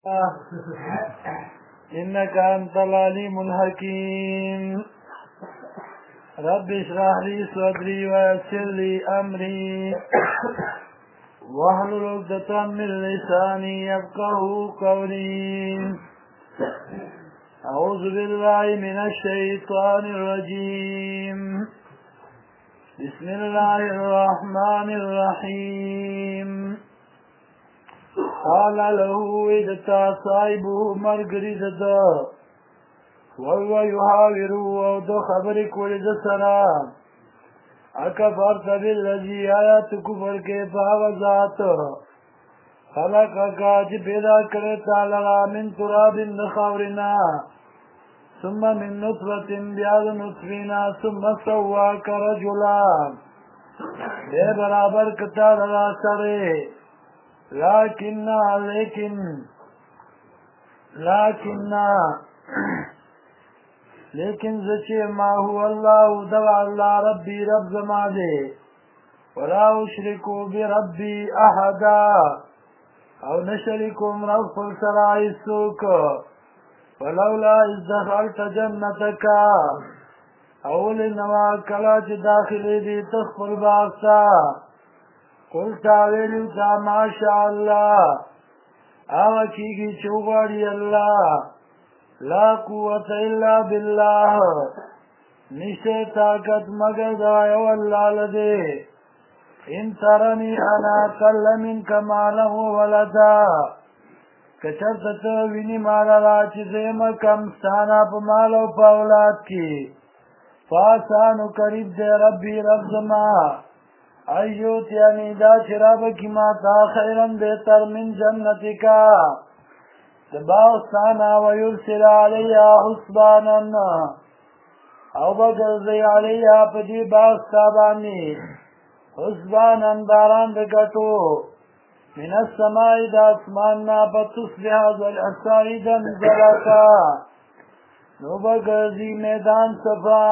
إنك أنت العليم الحكيم. رب اشرح لي صدري ويسر لي أمري واحلل عقدة من لساني يفقهوا قولي. أعوذ بالله من الشيطان الرجيم. بسم الله الرحمن الرحيم. قال له ادتا صاحبه مرگرد دا وهو يحاوره او دو خبرك ولد سلام اکفرت بالذي آیات کفر کے باوزات خلقکا جی پیدا کرتا لغا من تراب نخورنا ثم من نطفة بیاد نطفینا ثم سواک رجلا بے برابر کتا لغا سرے لیکن زچے ما هو اللہ دوا اللہ ربی رب زمانے ولا اشرکو بربی احدا او نشرکم رب فلسرائی سوک ولولا از دخلت جنتکا اول نوا کلاچ داخلی دی تخفل باقتا قلتا ویلو تا ماشاء اللہ آغا کیگی چوباری اللہ لا قوت الا باللہ نشتے طاقت مگر دائیو اللہ لدے ان ترنی انا قل منک مالا ولدا کچرت وینی مالا را چیزیم کم ستانا پا مالا و پا اولاد کی فاسانو قریب دے ربی رب زمان ایوت یعنی دا چراب کی ماتا خیرن بہتر من جنتی کا دباستانا ویرسل علیہ حسبانا او بگرزی علیہ پدی باستابانی حسبانا باران بگتو من السمائی دا اسماننا پتصبح سعیدا زلکا نو بگرزی میدان صفا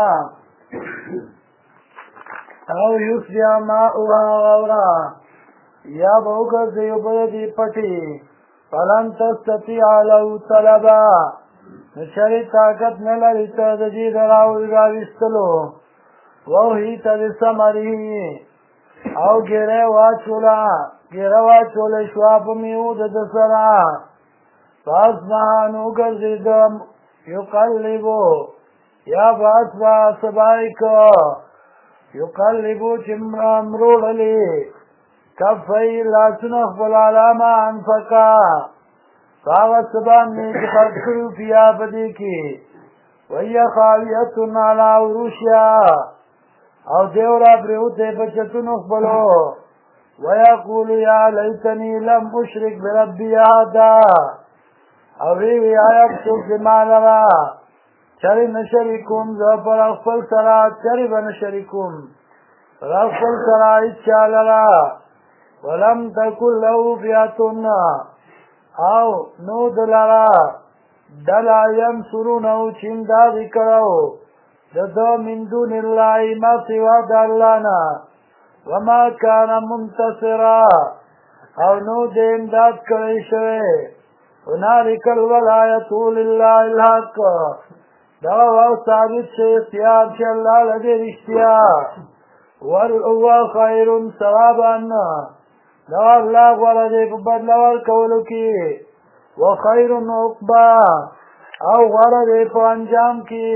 او یسیا ماؤها غورا یا بوگر دیوبردی پتی فلن تستطیع لو طلبا نشری طاقت نلری تردجی دراوی راوستلو ووحی تدسمری او گره واچولا شواب میود دسرا فاسمحانو گرزیدم یقلبو یا فاسمح سبائکو یقلبو چمرا مروڑلی کفی لاسنخ بالعلاما انفقا فاغت سبانی چخرد کرو فیا بدی کی وی خاویتن علا عروشیا او دیورا بریوتے بچتنخ بلو ویقول یا لیتنی لم اشرک بربی آدا او ریوی آیت سوک مالرا چری نشریکم زفر اغفل سرا چری بنشریکم اغفل سرا اچھا لرا ولم تکل لہو فیاتن او نو دلرا دلا ینصرونہو چندادی کرو ددو من دون اللہ ما سوا دالانا وما کان منتصرا او نو دے امداد کرے شوے هنالک الولایتو للہ الحق دعوة ثابت سے اختیار سے اللہ لدے رشتیا والعوہ خیر ثوابا دعوة اللہ غردے بدلور کولو کی وخیر عقبا او غردے پا انجام کی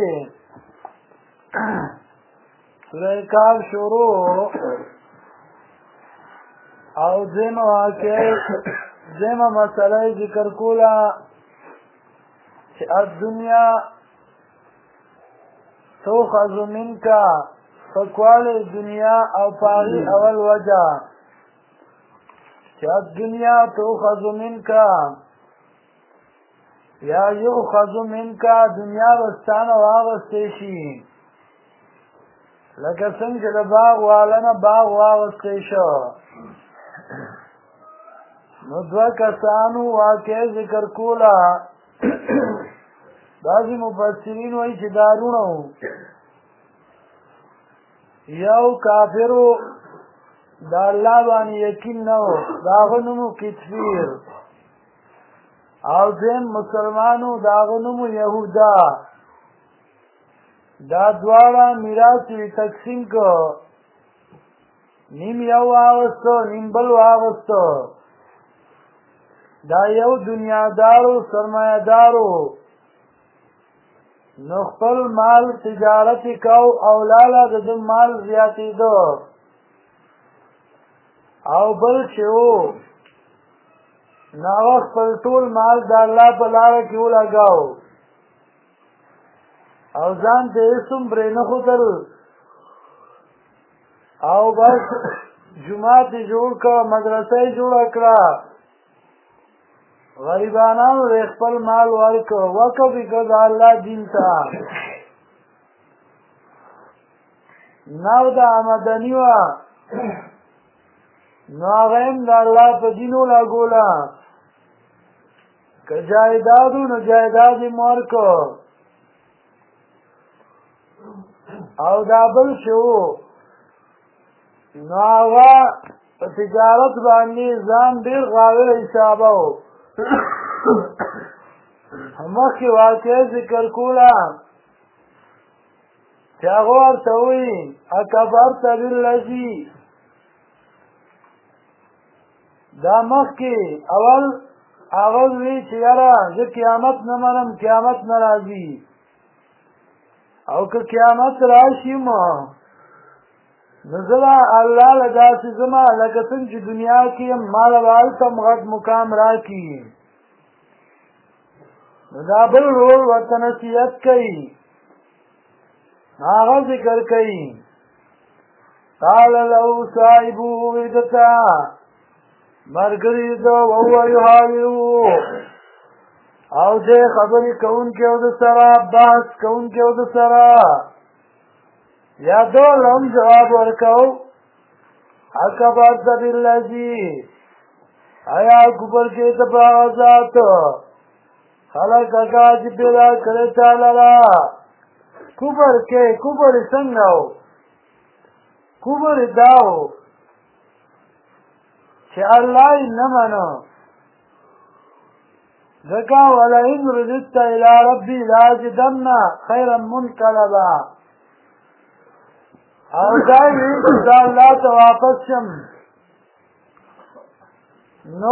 سورہ کاف شروع او زیم مسئلہ ذکر کولا الدنیا تؤخذ منك فقوال الدنيا او پاغی اول وجہ کہ الدنیا تؤخذ منك یا یؤخذ منك دنیا بستان واغستیشی لکه څنګه د باغ والنه باغ واغستیشو نو دوه کسانو واقع ذکر کولا بعضی مفسرین وی چې دارونو یو کافرو دا اللہ بانی یقین نو داغنمو کتفیر او دین مسلمانو د هغه نوم یهودا. دا دواړه میراث یې تقسیم کو، نیم یو واغسته نیم بل واغسته. دا یو دنیادارو سرمایه‌دارو نو خپل مال تجارت کو او لاله د ده مال زیاتېده، او بل چې و نو هغه خپل ټول مال د الله په لاره کې ولګاو او ځان ته یې څومره نه ښودل، او بس جومات یې جوړ کړه، مدرسه یې جوړه کړه، غریبانانو ته خپل مال ورکړه، وقف یې کړه د الله دین ته. نو د آمدني وه نو هغه هم د الله په دین ولګوله، که جایداد و نو جایداد یې ورکړه، او دا بل چې و نو هغه په تجارت باندې ځان ډېر غاوره حسابه و. مخکې واقعه ذکر کوله چې هغه ورته وایي اکبرت بالذي، دا مخکې اول هغه وایي چې یاره زه قیامت نه منم، قیامت نه راځي، او که قیامت راشي نو زه به الله له داسې ځمه لکه څنګه چې دنیا کې یم، ما له به هلته هم غټ مقام راکړي. نو دا بل رول ورته نصیحت کوي، هغه ذکر کوي قال له صاحبه ودته ملګري ده وهو یحاوره، او دې خبرې کوونکي او د سره بحث کوونکي او د سره یا دول هم جواب ورکو اکبرت بالذي، آیا کفر کې ته په هغه ذات خلقک چې پیدا کړی تا لره. کفر کې کفر څنګه و؟ کفر دا و چې الله یې نه منو، ځکه ولئن رددت الی ربي لاجدن خیرا منقلبا، او دا وی چې الله ته واپس شم نو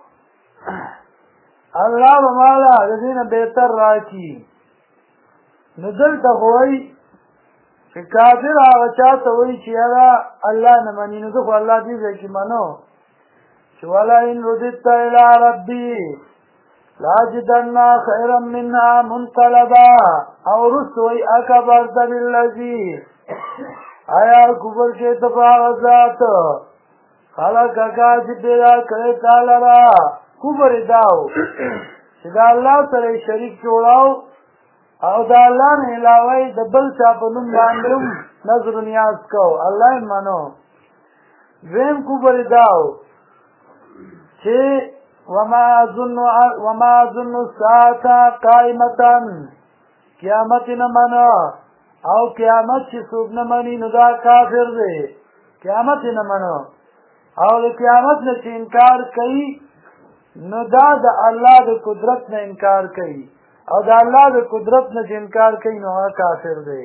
الله به مالا د دې نه بهتر راکړي. نو دلته خو وایي چې کافر هغه چا ته وایي چې یاره الله نه مني، نو زه خو الله دې ځای کې منو چې ولئن رددت الی ربي لاجدن خیرا منها منقلبا، او رست وایي اکبرت بالذي، آیا کفر کې ته په هغه ذات خلقک چې پیدا کړی تا لره. کفر یې دا و چې د الله سره یې شریک جوړاو او د الله نه علاوه یې د بل چا په نوم باندې هم نظر و نیاز کو، الله یې منو. دویم کفر یې دا و چې وما اظن الساعة قائمة، قیامت نه منو، او قیامت چې څوک نه مني نو دا کافر دی، قیامت یې نه منو، او د قیامت نه چې انکار کوي نو دا د الله د قدرت نه انکار کوي، او د الله د قدرت نه چې انکار کوي نو هغه کافر دی.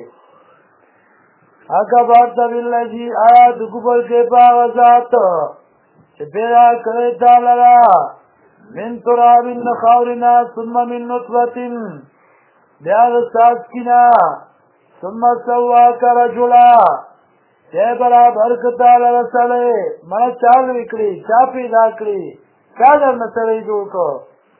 اکبرت بالذي، آیا د کفر کې په هغه ذات چې پیدا کړی تا لره من تراب د خاورې نه، ثم من نطفة، بیا د څاڅکي نه، ثم سواک رجلا، چې برابر کړ تا لره سړی، مړه چا لوی کړي، چا پیدا کړي، چا درنه سړی جوړ کړ.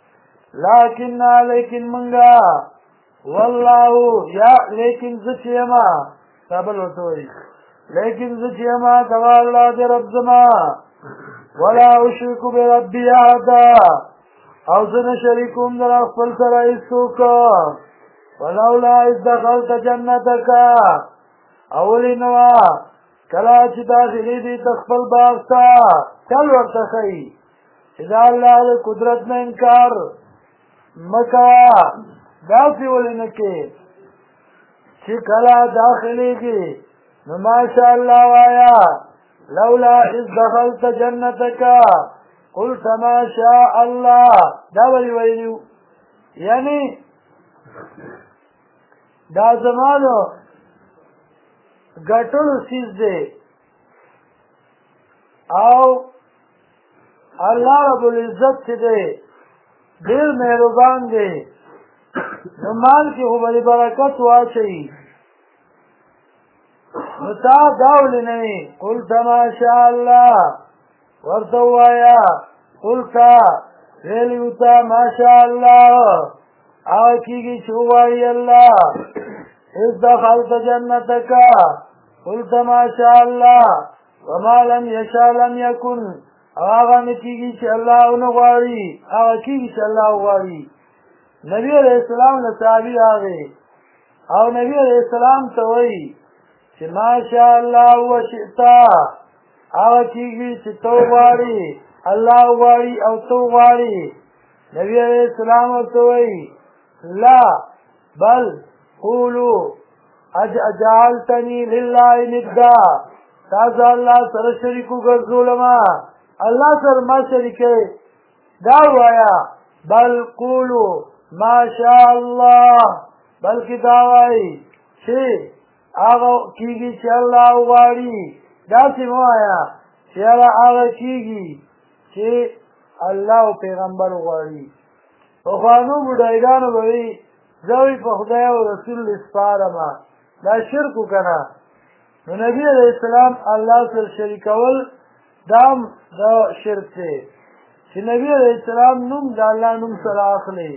لیکن منګه والله، یا لیکن زه چې یمه دا بل ورته وایي، لیکن زه چې یمه دغه الله دې رب زما، ولا اشرک بربي احدا، او زه نه شریکوم د خپل سره هېڅوک. ولولا اذ دخلت جنتک، اولی نو کله چې داخلي دي ته خپل باغ ته، چل ورته ښایي چې د الله د قدرت نه انکار مه کوه. داسې ولې نه کې چې کله داخلېږي نو ماشاءالله وایه، لولا اذ دخلت جنتک، قلت ما شاء الله دا ولی ویلیو یعنی دا زمانو ګټلو سیز دی او الله رب العزت چې دی ډېر مهربان دی نو مال کې خو به برکت واچوي نو تا دا ولې نه وي قلت ما شاء الله ورته ووایه قلت ویلي ته ما شاء الله هغه کېږي چې ووایي الله اذ دخلت جنتك قلت ما شاء الله وما لم يشاء لم يكن هغه نه کېږي چې الله ونه غواړي هغه کېږي چې الله وغواړي نبي علیہ السلام له صحابي راغی او نبي علیہ السلام ته وایي چې ما شاء الله وشئت هغه کېږي چې ته وغواړي الله وغواړي او ته وغواړي نبي علیہ السلام ورته وایي لا بل قولوا اجعلتني لله ندا تاسو الله سره شریک وګرځولما الله سره ما شریکه دا وایا بل قولوا ما شاء الله بلکې دا وایي چې هغه کېږي چې الله وغواړي داسې مه وایه چې هغه کېږي چې الله او پیغمبر وغواړي پخوانو بوډایګانو به وي زه وایي په خدای او رسول سپارمه دا شرک وکنه نو نبي علیه السلام الله سره شریکول دا هم د شرک دی چې نبي علیه السلام نوم د الله نوم سره اخلي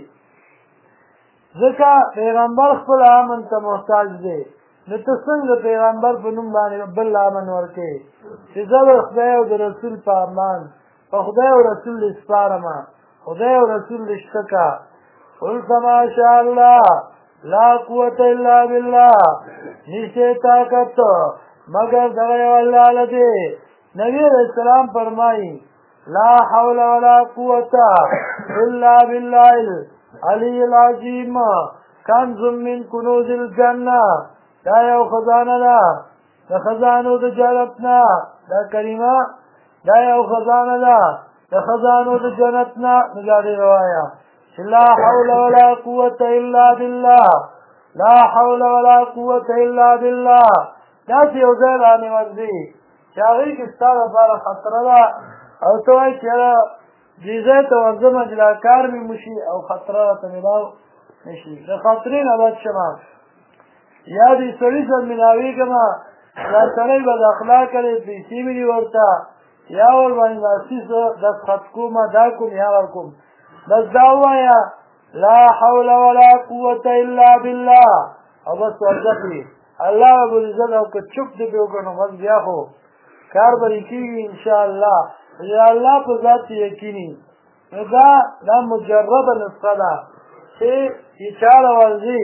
ځکه پیغمبر خپل امن ته محتاج دی نو ته څنګه پیغمبر په نوم باندې بل امن ورکې چې زه به خدای او د رسول په امان په خدای او رسول سپارمه خدای او رسول شته قلت ما شاء الله لا قوة الا بالله نشته طاقت مگر دغه الله لدی نبی علیہ السلام فرمایي لا حول ولا قوة الا بالله العلي العظيم کنز من کنوز الجنه دا یو خزانه ده د خزانو د جنت نه دا کلمه دا یو خزانه ده د خزانو د جنت نه نجاری روايه لا حول ولا قوة إلا بالله لا حول ولا قوة إلا بالله دا چې یو ځای رانې ورځي چې هغې کې ستا لپاره خطره ده او ته وایې چې یاره دې ځای ته ورځمه چې دا کار مې وشي او خطره راته میلاو نه شي د خطرې نه بچ شمه یا دې سړي سره ملاوېږمه دا سړی بد اخلاقه دی پیسې مې دي ورته یا ورباندې داسې دستخط کومه دا کوم یا ورکوم بس دا ووایا لا حول ولا قوة الا بالله او بس ورځکړي الله رب العزت او که چوپ دې وګڼو بس بیا خو کار به کېږي انشاءالله یا الله په ذات یقیني نو دا مجربه نسخه ده چې چاله ورځي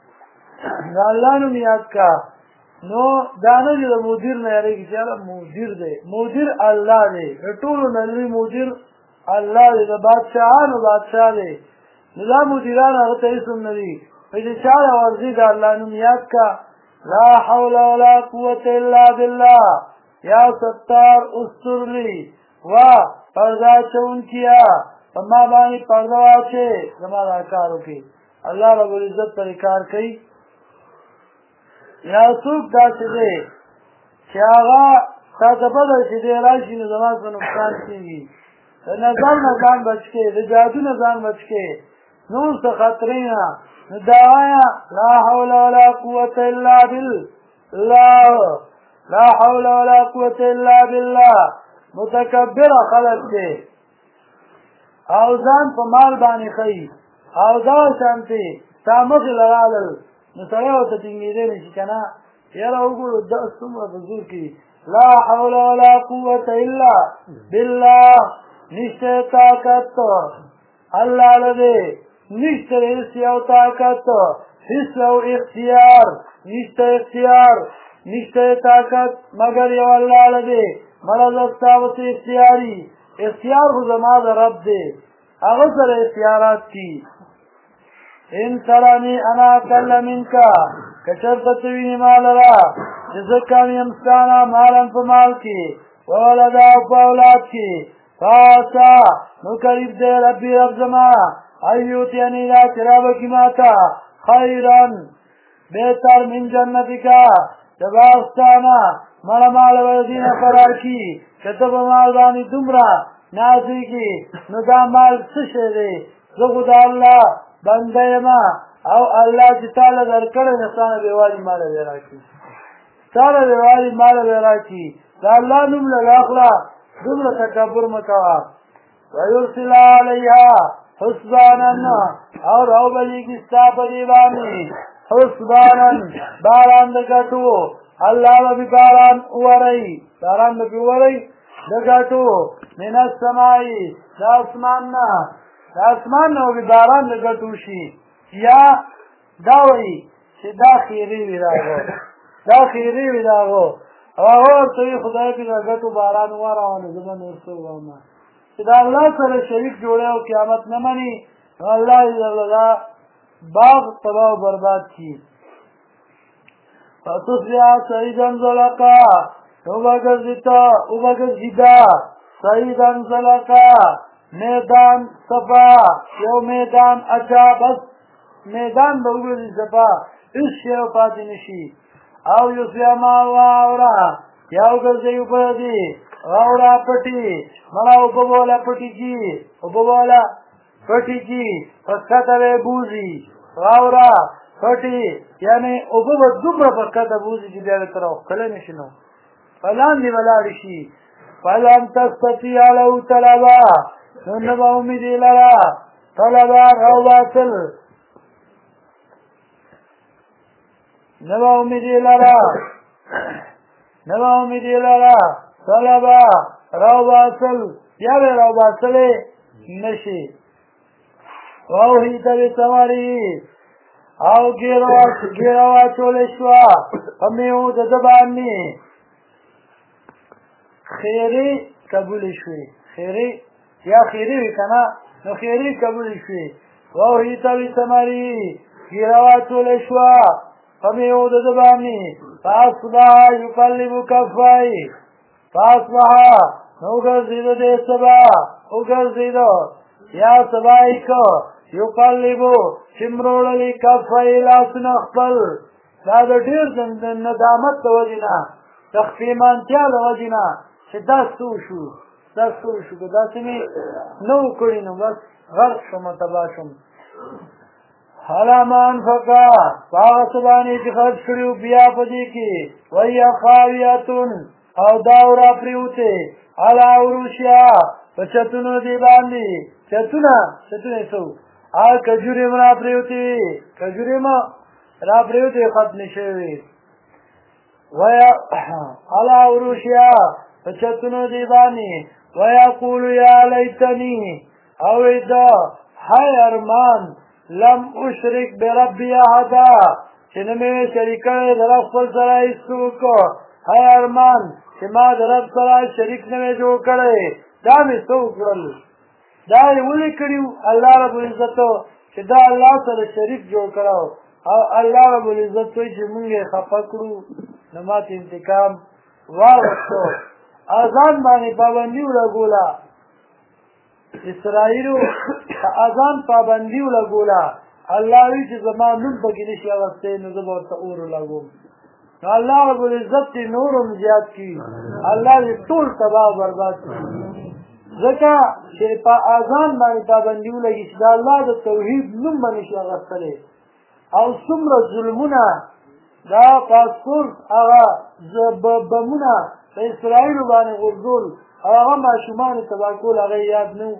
د الله نوم یاد کا نو دا نه چې د مدیر نه یارېږي چې یاره مدیر دی مدیر الله دی د ټولو نه لوی مدیر الله دی د بادشاهانو بادشاه دی نو دا مدیران هغه ته هېڅ هم نه دي چې چاله ورځي د الله نوم یاد کا لا حول ولا قوة الا بالله یا ستار استر لی و پرده اچونکیا په ما باندې پرده واچې زما دا کار وکړي الله رب العزت پرې کار کوي یا څوک داسې دی چې هغه تا ته پته چې دی راشي نو زما څه نقصان کېږي د نظر نه ځان بچ کړې د جادو نه ځان بچ کړې نور څه خطرې نه نو دا وایه لا حول ولا قوة الا بالله لا حول ولا قوة الا بالله متکبر خلق دی او ځان په مال باندې ښیي او دا شانتې ستا مخې لرالل نو سړی ورته ټینګېدی نه شي که نه یاره وګورو دا څومره په زور کې لا حول ولا قوة الا بالله نشته طاقت الله لدی نشته هېڅ یو طاقت هېڅ یو اختیار نشته اختیار نشته طاقت مگر یو الله لدی مرض ستا وسې اختیاري اختیار خو زما د رب دی هغه سره اختیارات دي ان ترانی انا اقل منکا کچرته ته وینې ما لره چې زه کم یم ستا نه مالن په مال کې وولدا او په اولاد کې فاسا نو قریب دے ربی رب زما ایوتینی لا چرابکی ماتا خیرن بہتر من جنتی کا جباستانا مالا مال وردین قرار کی کتب مال بانی دمرا نازی کی نو دا مال سشے دے زخود اللہ بندے ما او اللہ جتالا در کرے نستانا بیوالی مالا بیرا کی ستانا بیوالی مالا بیرا کی دا اللہ نملا لاخلا دمرا تکبر مکوا ویرسل علیہا حسبانا اور او بلی کی ستاپا دیوانی حسبانا باران دکتو اللہ بی باران اورائی باران بی اورائی دکتو من السمائی دا اسماننا بی باران دکتو شی یا داوئی چه دا خیری بی داغو اور توی خدای کی دکتو باران اورائی زمان ارسو وانا چه دا اللہ سر شریک جوڑے و قیامت نمانی اللہ باغ تباہ و برباد کی فتصبح سعیدا زلقا اوبگزیدا سعیدا زلقا میدان صفا یو میدان اچھا بس میدان بوگزی صفا اس شیو پاتی نشی او یسیا ماورا یاو گزی اوپردی غورا پٹی منا اوپبولا پٹی کی پسکتا بوزی غورا پٹی یعنی اوبو دوبره پسکتا بوزی چی بیاوی تراو کلی نشنو فلان دی بلاری شی فلان تستطیع لو طلبا نبا امیدی لرا طلبا رو باطل نبا امیدی لرا طلبا رو باطل بیاوی رو باطل نشی ووهیت بثمری او گیروا چولشوا فمیو ددبانی خیری قبول شوی خیری وی کنا نو خیری قبول شوی ووهیت بثمری گیروا چولشوا فمیو ددبانی فاصبح یقلب کفای فاصبح نو گرزیدو دے سبا او گرزیدو یا سبائی کو یقلبو چمروڑلی کفای لاسن اخبر دا دا دیر ندامت دا وجنا تخفیمانتیا دا وجنا چه دستو شو که دستی نو کرینو بس غرق شما تباشم حالا ما انفقا فاغسبانی چی خرج کریو بیا پدی کی وی خاویتون او داورا پریوتے علا عروشیا پچتونو دی باندی چتونه سو آل کجوری ما را پریوتی ختم شوی ویا علا عروشیا پچتونو دی باندی ویقولو یا لیتنی اویدا های ارمان لم اشرک بربی احدا چنمی شریکه در افضل سرائی سوکو های ارمان چه ما در رب سرائی شریک نمی جو کرده دامی سو کرل دائی ولی کریو اللہ رب العزتو چه دا اللہ سر شریک جو کراو او اللہ رب العزتو چه منگی خفکرو نمات انتقام واغستو آزان بانی پابندیو لگولا اسرائیلو آزان پابندیو لگولا اللہ وی چه زمان نم بگنشی اغسطه نزبور تا اورو لگوم اللہ رب العزت تی نورم زیاد کی اللہ دی طول تباہ برباد کی ذکا چه پا آزان بانی پابندیو لگی چه دا اللہ دا توحید نم بنشی اغسطه او سمر ظلمونا دا پاسپورت آغا بمونا دا اسرائیلو بانی غرزول آغا معشومان تباکول آغا یاد نو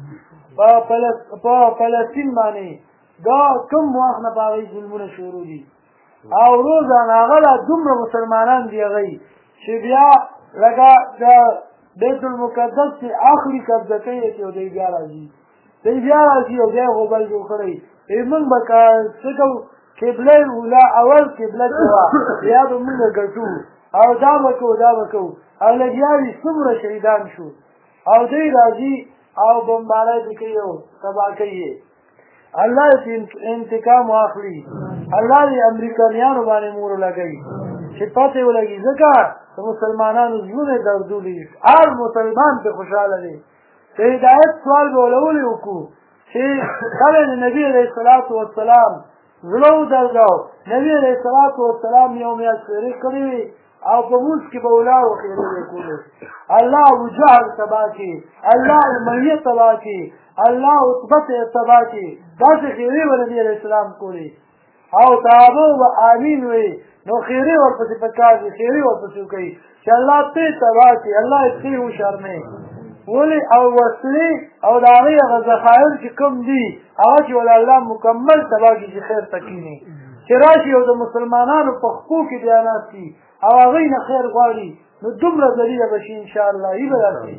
پا پلسطین بانی دا کم واخنا پا آغای ظلمون شروع دی او روزان آغا لا دمر مسلمانان دی آغای چه بیا لگا دا بیت المقدس تی آخری قبضتی تی و دی بیا رازی و دی غبل جو خری ایمون بکا سکو قبله اولا اول قبله کوا بیا دو منگا گرتو او دا بکو او لگیاوی سمر شهیدان شو او دی رازی او بمبارای بکیو تبا کئیه اللہ تی انتقام آخری اللہ دی امریکانیانو بانی مورو لگئی شپاتے و لگی ذکر تو مسلمانانو زیون دردو لی آر مسلمان پہ خوشحال لے د هدایت سوال به ولولې وکړو چې کله د نبي علیه الصلاة والسلام زړه ودرګاو نبي علیه الصلاة والسلام یو میاشت خیرې کړې وي او په مونځ کې به ولاړو خیرې به کولې الله ابو جهل تباه کړي الله امیه تباه کړي الله عتبه تباه کړي داسې خیرې به نبي علیه السلام کولې او صحابه به آمین وي نو خیرې ورپسې پکار دي خیرې ورپسې وکړي چې الله ته تباه کړي الله یې ښې وشرمې ولې او وسلې او د هغې هغه ذخایر چې کوم دي هغه چې ول الله مکمل تباه کړي چې خیر ته کښېني چې راشي او د مسلمانانو په خپو کې بیا ناست وي او هغوی نه خیر غواړي نو دومره ذلیله به شي انشاءالله ای به داسې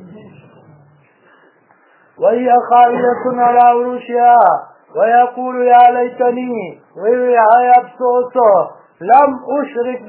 وهي خاویة علی عروشها ويقول يا ليتني وهي افسوس لم اشرك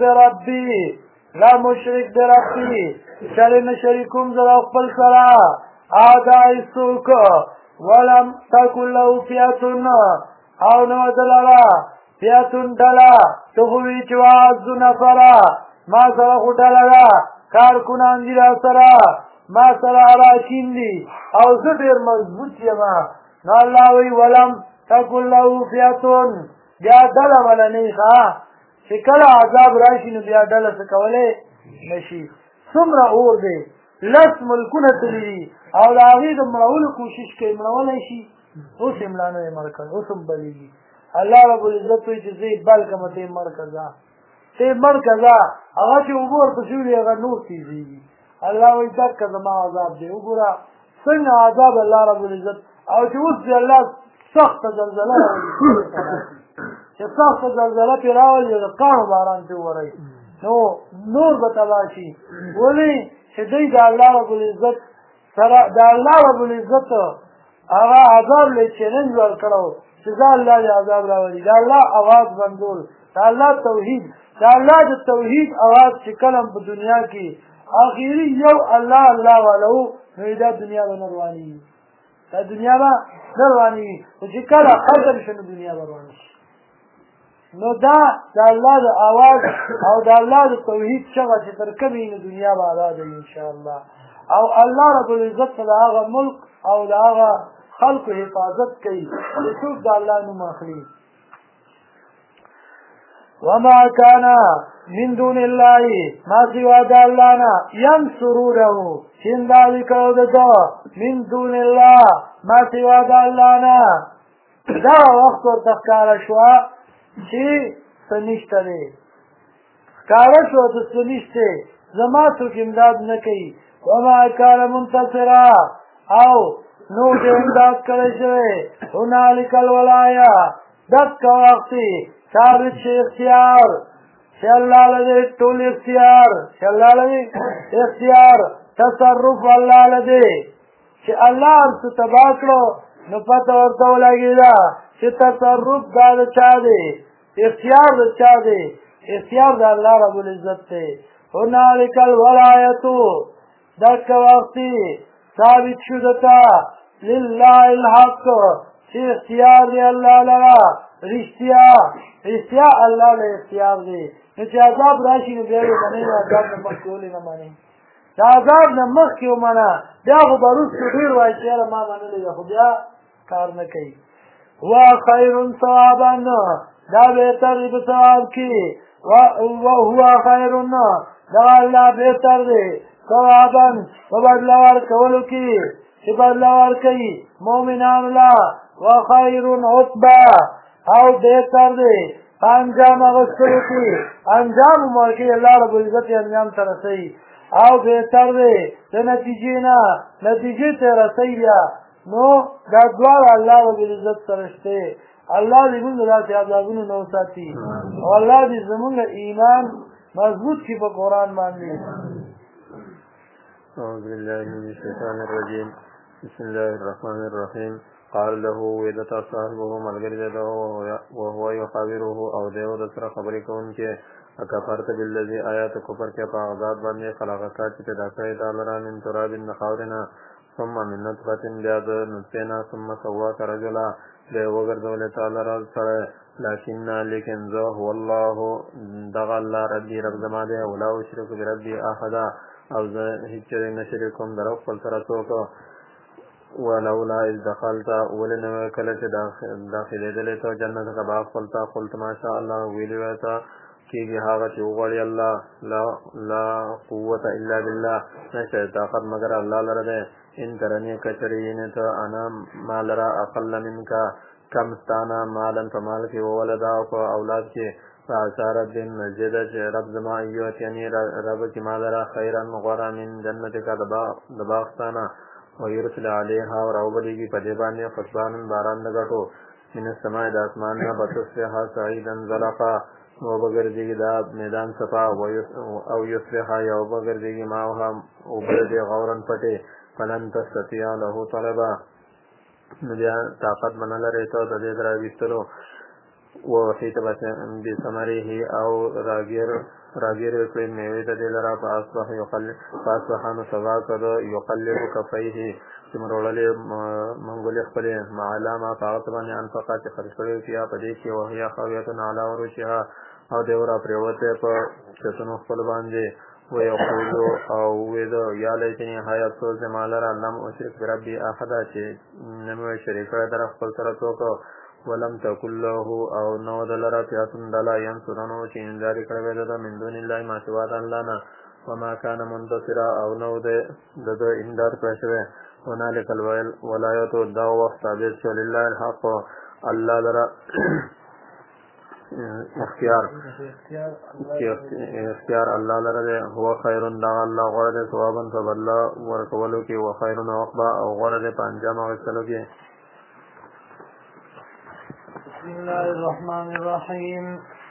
بربي شرن شریکم زرا خپل سرا آدائی سوک ولم تکن له فیاتن او نو دلالا فیاتن دلا تخوی چواز نفرا ما سرا خو دلالا کارکنان جرا سرا ما سرا عراکین دی او زدر مضبوط یما نو اللہ وی ولم تکن له فیاتن بیا دلا ولا نیخا چې کله عذاب راشي نو بیا ډله څه کولی نشي څومره اور دی لس ملکونه تللي دي او د هغې د مړولو کوشش کوي مړولی شي اوس یې ملا نه دی مړ کړی اوس هم بلېږي الله رب العزت وایي چې زه یې بل کړمه ته یې مړ که ځه ته یې مړ که ځه هغه چې اوبه ورپسې وړي هغه نور تېزېږي الله وایي دکه زما عذاب دی وګوره څنګه عذاب الله رب العزت او چې اوس دې الله سخته زلزله راولي چې سخته زلزله پرې راولي د کاڼو باران پرې وورئ نو نور به تباه شي ولې چې دوی د الله رب العزت سره د الله رب العزت هغه عذاب له چیلنج ورکړو چې زه الله دې عذاب راولي د الله اواز بندول د الله توحید د الله د توحید اواز چې کلم په دنیا کې آخري یو الله الله والو نو دا دنیا به نه روانېږي دا دنیا به نه روانېږي خو چې کله ختم شي نو دنیا به روانه شي نو دا د الله د اواز او د الله د توحید چغه چې تر کومې نو دنیا به آزاد وي انشاءالله او الله رب العزت د هغه ملک او د هغه خلقو حفاظت کوي چې څوک د الله نوم اخلي وما كان من دون الله ما سوى د الله نه ينصرونه چې امدادي کوي دته من دون الله ما سوى د الله نه دا وخت ورته ښکاره شوه چې څه نشته دی ښکاره شوه چې څه نشته زما څوک امداد نه کوي وما كان منتصرا او نو دې امداد کړی شوی هنالک الولايه دغه وخت ثابت شي اختیار چې الله لدې ټول اختیار چې الله لدې اختیار تصرف الله لدې چې الله څه تباه کړو نو پته ورته ولګېده چې تصرف دا د چا دی اختیار د چا دی اختیار د الله رب العزت دی هنالک الولایة دغه وخت ثابت شو دته لله الحق چې اختیار دی الله لرا رښتیا الله له اختیار دی نو چې عذاب راشي نو بیا یې منې عذاب نه مخکې ولې نه منې د عذاب نه مخکې ومنه بیا خو به وروسته ډېر وایي چې یاره ما منلی ده خو بیا کار نه کوي هو خیر ثوابا دا بهتر دی په ثواب کې وهو خیر دا الله بهتر دی ثوابا په بدله ورکولو کې چې بدله ورکوي مؤمنانو له وخیر عقبا او بهتر دی په انجام اخیستلو کې انجام ورکوي الله رب العزت یې انجام ته رسوي او بهتر دی د نتیجې نه نتیجې ته رسوي بیا نو دا دواړه الله رب العزت سره شته الله دې موږ داسې عذابونو نه وساتي او الله دې زموږ ایمان مضبوط کړي په قرآن باندې أعوذ بالله من الشيطان الرجيم بسم الله الرحمن الرحيم قال له ویدتا صاحبه ملګری ده وهو يخابره او دیو د سره خبرې کوونکې اکفرت بالذي آیات کفر کې په عذاب باندې خلقات چې پیدا کړی دا لره من تراب د خاورنا ثم من نطفة بیا د نطفه ثم سواك رجلا دی وګرځول تعالی را سره لیکن زه هو الله دغه الله ربي رب زما دی او لا اشرک بربي احد او زه هیڅ نه شریک کوم درو خپل سره څوک ولولا اذ دخلت ولنو کله چې داخلېدلې ته جنت کا باغ خپلتا قلت ما شاء الله ویلی وتا کېږي هغه چې وغواړي الله لا قوة الا بالله نشته طاقت مگر الله لره ده ان ترنی کچرین ته انا ما لرا اقل منك کم ستانا مالن فمال کې وولدا او اولاد کې فاثار الدين مسجد چې رب زما ایوت یعنی رب کې ما لرا خیرا غورا من جنت کا دباغستانا ويرسل عليها وراوبليږي په دې باندې خصبان باران لګټو من السماء د اسمان نه بتصفها سعيدا زلقا وبګرديږي دا میدان صفا او يصلحها یو بګرديږي ماوها وبردي غورن پټه فلن تستطيع له طلبا بیا طاقت منلري ته د دې درا وستلو وحيت بثمره او راگیر وکړي میوې ته دلرا فاصبحانو سوا کړو یقلب کفیه چې مرولې منګولې خپلې معلامه طاقت باندې انفقات خرج کړي چې په دې کې وهیا خاویتن علی ورشها او دیورا پریوته په چتونو خپل باندې ويقول او وذو یا لیتنی حیات سوز مالر علم اشرک بربی احد چې نمو شریک در خپل سره څوک ولم تکل له او نو دلرا پیاتن دلا ینصرنو چې انذاری کړی ده من دون الله ما سوا د الله نه وما كان منتصرا او نو د امداد پښوی هنالک الولایت دا وخت ثابت شو لله الحق الله لرا اختیار الله لره هو خیر دا الله غره ثوابا فبلا ورکولو کې و خیر عقبا او غره په انجام غسلو کې. بسم الله الرحمن الرحيم.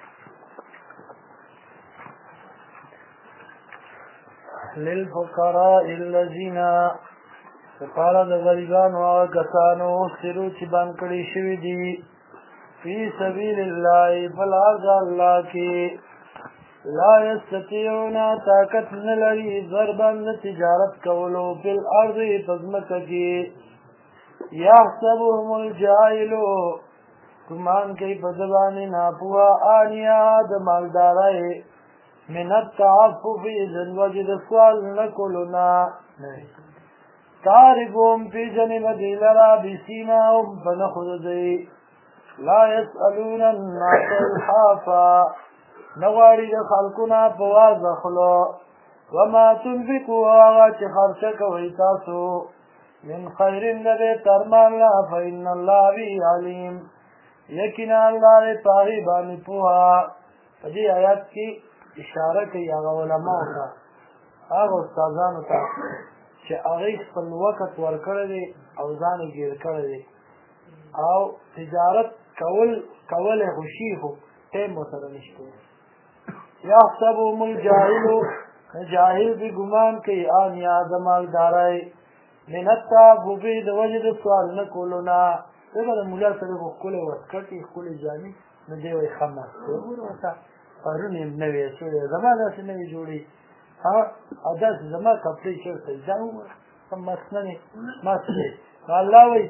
للفقراء الذين فقال د غریبانو او کسانو سرو چې باندې شوی دي فی سبیل الله فالعرض الله کی لا يستطيعون طاقت نلری ضربا تجارت کولو بالارض تزمک کی یحسبهم الجاهل کمان کی بدبانی ناپوا آنیا د مالدارای من التعفف اذن وجد سوال نکلنا تعرفهم فی جنب دیلرا بسیماهم فنخذ دی لا يسألون الناس الحافا نغاری د خلقنا پواز خلو وما تنفقوا آغا چه خرچک ویتاسو من خیر لده ترمالا فإن اللہ بی علیم یقینا اللہ دے پاغی بانی پوها پدی آیات کی اشاره کوي هغه علماء ته هغه استادانو ته چې هغه خپل وخت ورکړی دی او ځان یې ګیر کړی دی او تجارت کول خوشي خو ټیم ورسره نشته. یحسبهم الجاهل جاهل به ګمان کوي آنیا د مالدارۍ من التعفف د وجه د سوال نه کولو نه دغه د مولا سره ښکلې وسکټې ښکلې جامې نو دی وایي ښه مست وګوره ورته پرون یې نوې شوې زما داسې نوې جوړې او داسې زما کپړې چېرته دي دا وګوره ښه مست نه دی مست دی الله وایي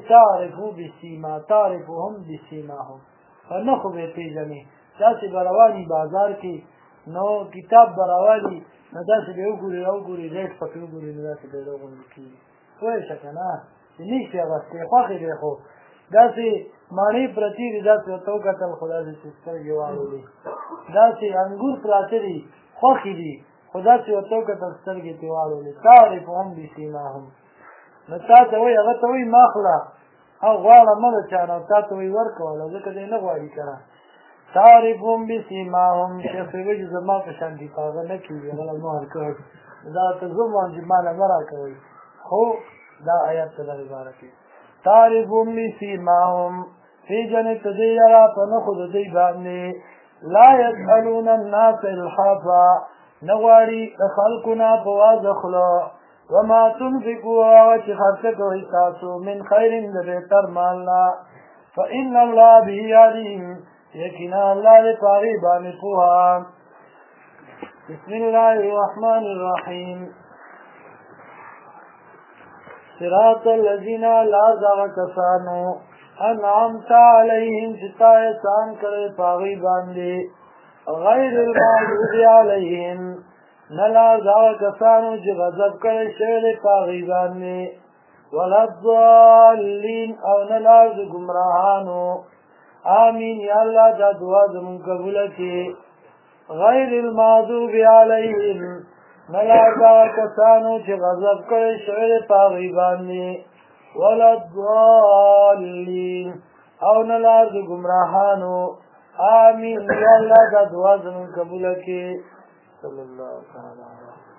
تعرفهم بسیماهم نه خو به یې پېژنې داسې به رواني بازار کې نو کتاب به راوالي نو داسې به وګوري ریټ پکې وګوري نو داسې به یې راغونډې کېږي پوه شې که نه چې نشي اغوستی خوښې دی خو داسې ماڼۍ پرتې دي داسې ورته وکتل خو داسې چې سترګې واړولې داسې انګور پراته دي خوښې دي خو داسې ورته وکتل سترګې ترې واړولې تعرفهم بسیماهم نو تا ته وایي هغه ته وایي ما اخله او غواړه مه د چا نه تا ته وایي ورکوله ځکه دی نه غواړي که نه تعرفهم بسیماهم شیخ وایي چې زما په شانتې په هغه نه کېږي هغه مه ورکوئ دا ته زه وایم چې ما نه مه راکوئ خو دا آیات ته دغې باره کې تعرفهم بسیماهم پیژنې ته دی لره په نښو د دوی باندې لا یسألون الناس الحافا نه غواړي د خلکو نه په وازه خوله وما تنفقوا هغه چې خرڅه کوئ تاسو من خیر د بهتر مال نه فإن الله به علیم یقینا الله د په هغې باندې پوهه. بسم الله الرحمن الرحیم. صراط الذین لار دغه کسانو انعمت علیهم چې تا احسان کړی په هغوی باندې غیر المغضوب علیهم نه لار دغه کسانو چې غضب کړی شوی دی په هغوی باندې ولا الضالين او نلار د گمراهانو آمین یا اللہ دا دعا زمون قبول کی غیر المغضوب علیہم نلار دا کسانو چه غضب کرے شعر پاغی باندی ولا الضالین او نلار د گمراهانو آمین یا اللہ دا دعا زمون قبول کی صلی اللہ تعالی